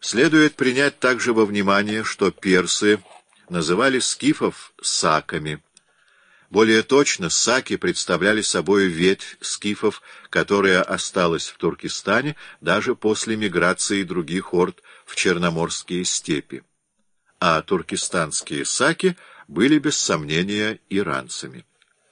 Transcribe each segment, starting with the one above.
Следует принять также во внимание, что персы называли скифов саками. Более точно, саки представляли собой ветвь скифов, которая осталась в Туркестане даже после миграции других орд в Черноморские степи. А туркестанские саки были без сомнения иранцами.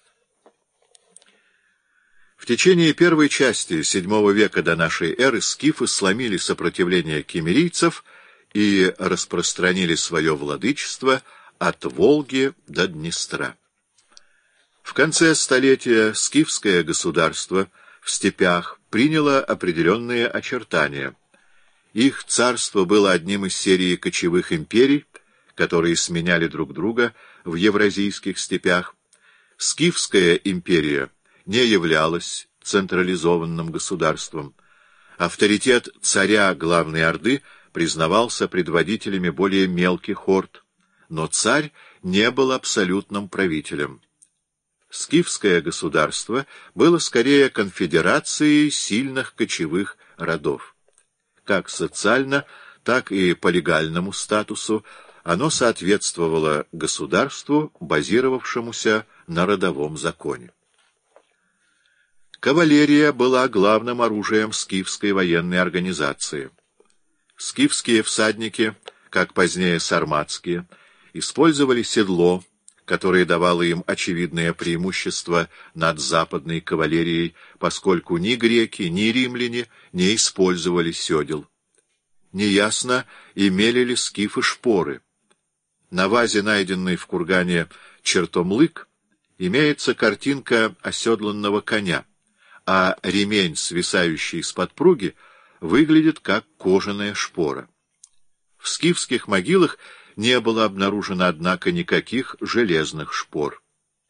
В течение первой части VII века до нашей эры скифы сломили сопротивление киммерийцев и распространили свое владычество от Волги до Днестра. В конце столетия скифское государство в степях приняло определенные очертания. Их царство было одним из серии кочевых империй, которые сменяли друг друга в евразийских степях. Скифская империя не являлась централизованным государством. Авторитет царя главной орды признавался предводителями более мелких орд, но царь не был абсолютным правителем. Скифское государство было скорее конфедерацией сильных кочевых родов. Как социально, так и по легальному статусу оно соответствовало государству, базировавшемуся на родовом законе. Кавалерия была главным оружием скифской военной организации. Скифские всадники, как позднее сарматские, использовали седло, которое давало им очевидное преимущество над западной кавалерией, поскольку ни греки, ни римляне не использовали седел. Неясно, имели ли скифы шпоры. На вазе, найденной в кургане Чертомлык, имеется картинка оседланного коня, а ремень, свисающий с подпруги, выглядит как кожаная шпора. В скифских могилах не было обнаружено, однако, никаких железных шпор.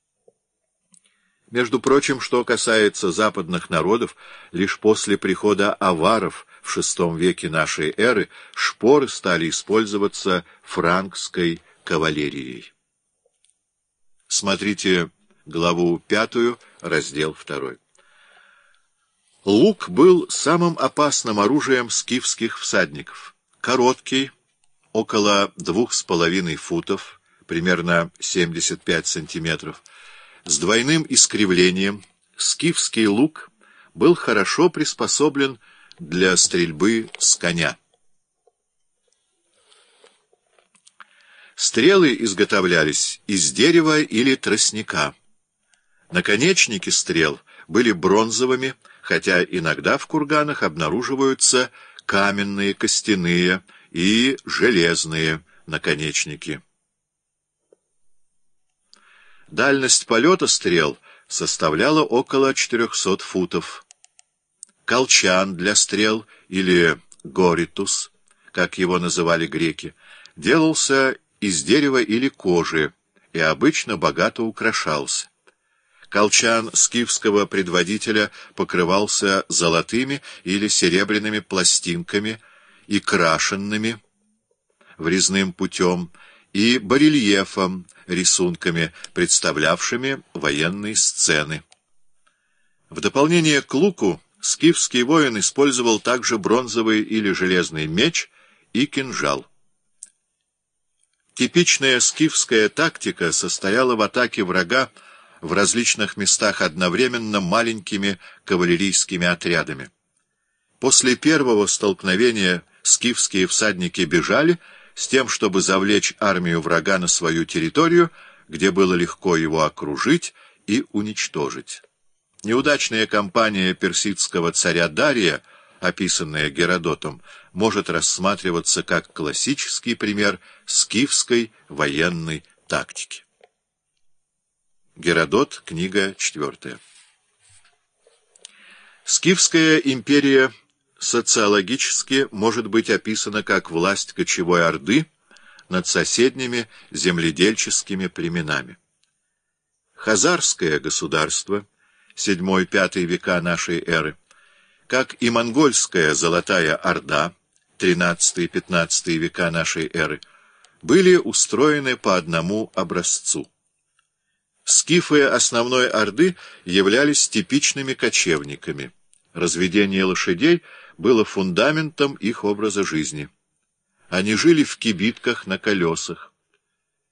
Между прочим, что касается западных народов, лишь после прихода аваров в VI веке нашей эры шпоры стали использоваться франкской кавалерией. Смотрите главу 5, раздел 2. Лук был самым опасным оружием скифских всадников. Короткий, около 2,5 футов, примерно 75 сантиметров, с двойным искривлением, скифский лук был хорошо приспособлен для стрельбы с коня. Стрелы изготовлялись из дерева или тростника. Наконечники стрел были бронзовыми, хотя иногда в курганах обнаруживаются каменные, костяные и железные наконечники. Дальность полета стрел составляла около 400 футов. Колчан для стрел, или горитус, как его называли греки, делался из дерева или кожи и обычно богато украшался. Колчан скифского предводителя покрывался золотыми или серебряными пластинками и крашенными врезным путем, и барельефом, рисунками, представлявшими военные сцены. В дополнение к луку скифский воин использовал также бронзовый или железный меч и кинжал. Типичная скифская тактика состояла в атаке врага в различных местах одновременно маленькими кавалерийскими отрядами. После первого столкновения скифские всадники бежали с тем, чтобы завлечь армию врага на свою территорию, где было легко его окружить и уничтожить. Неудачная кампания персидского царя Дария, описанная Геродотом, может рассматриваться как классический пример скифской военной тактики. Геродот, книга 4. Скифская империя социологически может быть описана как власть кочевой орды над соседними земледельческими племенами. Хазарское государство, VII-V века нашей эры, как и монгольская Золотая Орда, XIII-XV века нашей эры, были устроены по одному образцу. Скифы основной орды являлись типичными кочевниками. Разведение лошадей было фундаментом их образа жизни. Они жили в кибитках на колесах.